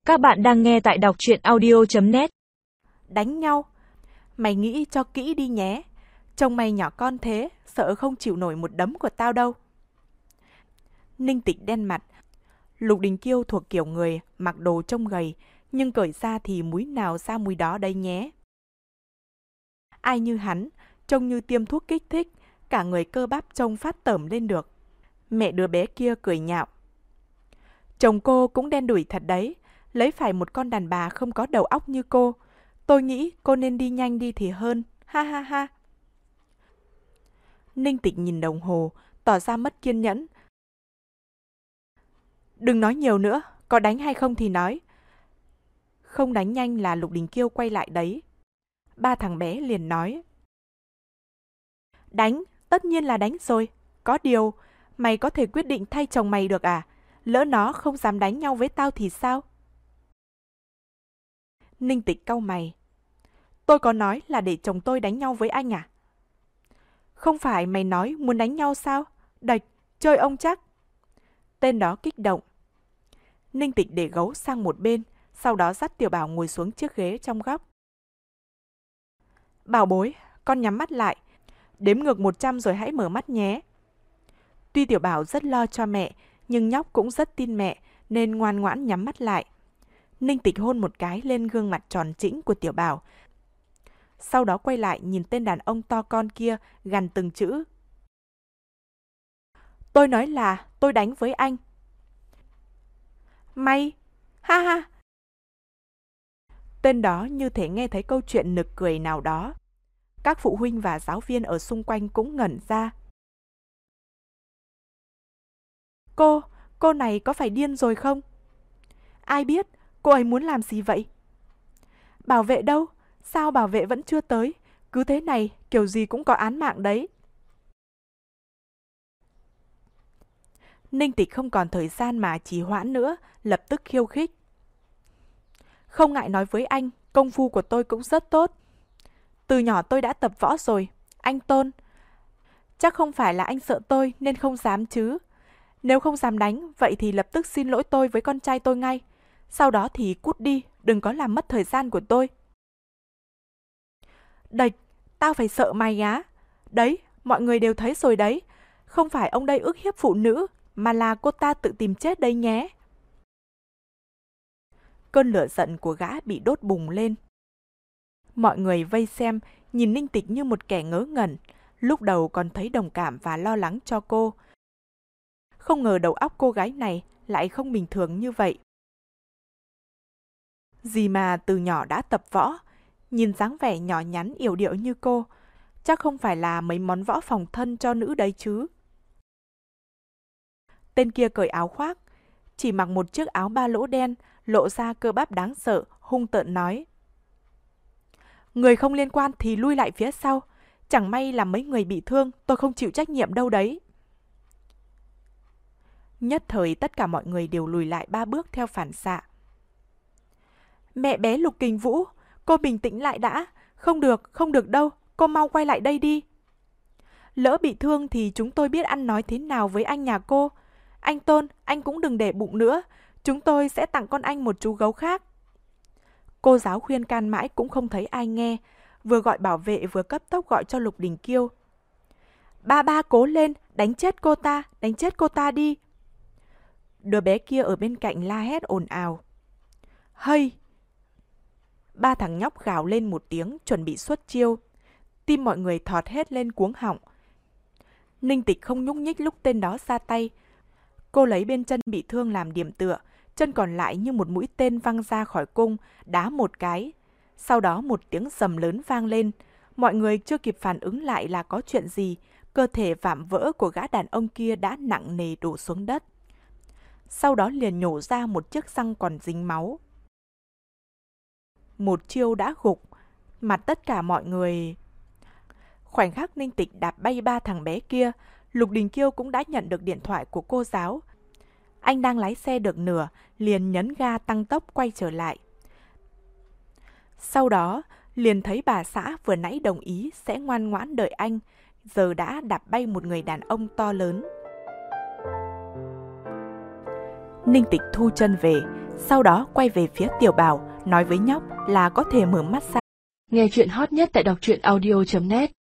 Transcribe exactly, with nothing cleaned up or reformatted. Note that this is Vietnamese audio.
Các bạn đang nghe tại đọc truyện audio chấm net. Đánh nhau? Mày nghĩ cho kỹ đi nhé. Trông mày nhỏ con thế, sợ không chịu nổi một đấm của tao đâu. Ninh Tịch đen mặt. Lục Đình Kiêu thuộc kiểu người mặc đồ trông gầy, nhưng cởi ra thì múi nào ra múi đó đây nhé. Ai như hắn, trông như tiêm thuốc kích thích, cả người cơ bắp trông phát tởm lên được. Mẹ đứa bé kia cười nhạo. Chồng cô cũng đen đủi thật đấy, lấy phải một con đàn bà không có đầu óc như cô. Tôi nghĩ cô nên đi nhanh đi thì hơn, ha ha ha. Ninh Tịch nhìn đồng hồ, tỏ ra mất kiên nhẫn. Đừng nói nhiều nữa, có đánh hay không thì nói. Không đánh nhanh là Lục Đình Kiêu quay lại đấy. Ba thằng bé liền nói. Đánh, tất nhiên là đánh rồi. Có điều, mày có thể quyết định thay chồng mày được à? Lỡ nó không dám đánh nhau với tao thì sao? Ninh Tịch cau mày. Tôi có nói là để chồng tôi đánh nhau với anh à? Không phải mày nói muốn đánh nhau sao? Đạch, chơi ông chắc. Tên đó kích động. Ninh Tịch để gấu sang một bên, sau đó dắt Tiểu Bảo ngồi xuống chiếc ghế trong góc. Bảo bối, con nhắm mắt lại. Đếm ngược một trăm rồi hãy mở mắt nhé. Tuy Tiểu Bảo rất lo cho mẹ, nhưng nhóc cũng rất tin mẹ, nên ngoan ngoãn nhắm mắt lại. Ninh Tịch hôn một cái lên gương mặt tròn trĩnh của Tiểu Bảo. Sau đó quay lại nhìn tên đàn ông to con kia, gằn từng chữ. Tôi nói là tôi đánh với anh. Mày? Ha ha! Tên đó như thể nghe thấy câu chuyện nực cười nào đó. Các phụ huynh và giáo viên ở xung quanh cũng ngẩn ra. Cô, cô này có phải điên rồi không? Ai biết, cô ấy muốn làm gì vậy? Bảo vệ đâu? Sao bảo vệ vẫn chưa tới? Cứ thế này, kiểu gì cũng có án mạng đấy. Ninh Tịch không còn thời gian mà trì hoãn nữa, lập tức khiêu khích. Không ngại nói với anh, công phu của tôi cũng rất tốt. Từ nhỏ tôi đã tập võ rồi, anh Tôn. Chắc không phải là anh sợ tôi nên không dám chứ. Nếu không dám đánh, vậy thì lập tức xin lỗi tôi với con trai tôi ngay. Sau đó thì cút đi, đừng có làm mất thời gian của tôi. Đạch, tao phải sợ mày á. Đấy, mọi người đều thấy rồi đấy. Không phải ông đây ức hiếp phụ nữ, mà là cô ta tự tìm chết đấy nhé. Cơn lửa giận của gã bị đốt bùng lên. Mọi người vây xem, nhìn Ninh Tịch như một kẻ ngớ ngẩn. Lúc đầu còn thấy đồng cảm và lo lắng cho cô. Không ngờ đầu óc cô gái này lại không bình thường như vậy. Gì mà từ nhỏ đã tập võ, nhìn dáng vẻ nhỏ nhắn yểu điệu như cô, chắc không phải là mấy món võ phòng thân cho nữ đấy chứ. Tên kia cởi áo khoác, chỉ mặc một chiếc áo ba lỗ đen, lộ ra cơ bắp đáng sợ, hung tợn nói. Người không liên quan thì lui lại phía sau, chẳng may làm mấy người bị thương, tôi không chịu trách nhiệm đâu đấy. Nhất thời tất cả mọi người đều lùi lại ba bước theo phản xạ. Mẹ bé Lục Kình Vũ, cô bình tĩnh lại đã. Không được, không được đâu, cô mau quay lại đây đi. Lỡ bị thương thì chúng tôi biết ăn nói thế nào với anh nhà cô. Anh Tôn, anh cũng đừng để bụng nữa. Chúng tôi sẽ tặng con anh một chú gấu khác. Cô giáo khuyên can mãi cũng không thấy ai nghe. Vừa gọi bảo vệ vừa cấp tốc gọi cho Lục Đình Kiêu. Ba ba cố lên, đánh chết cô ta, đánh chết cô ta đi. Đứa bé kia ở bên cạnh la hét ồn ào. Hây! Ba thằng nhóc gào lên một tiếng chuẩn bị xuất chiêu. Tim mọi người thọt hết lên cuống họng. Ninh Tịch không nhúc nhích lúc tên đó ra tay. Cô lấy bên chân bị thương làm điểm tựa, chân còn lại như một mũi tên văng ra khỏi cung, đá một cái. Sau đó một tiếng rầm lớn vang lên. Mọi người chưa kịp phản ứng lại là có chuyện gì, cơ thể vạm vỡ của gã đàn ông kia đã nặng nề đổ xuống đất. Sau đó liền nhổ ra một chiếc răng còn dính máu. Một chiêu đã gục, mặt tất cả mọi người. Khoảnh khắc Ninh Tịch đạp bay ba thằng bé kia, Lục Đình Kiêu cũng đã nhận được điện thoại của cô giáo. Anh đang lái xe được nửa, liền nhấn ga tăng tốc quay trở lại. Sau đó, liền thấy bà xã vừa nãy đồng ý sẽ ngoan ngoãn đợi anh, giờ đã đạp bay một người đàn ông to lớn. Ninh Tịch thu chân về, Sau đó quay về phía Tiểu Bảo, nói với nhóc là có thể mở mắt ra. Nghe chuyện hot nhất tại đọc truyện audio chấm net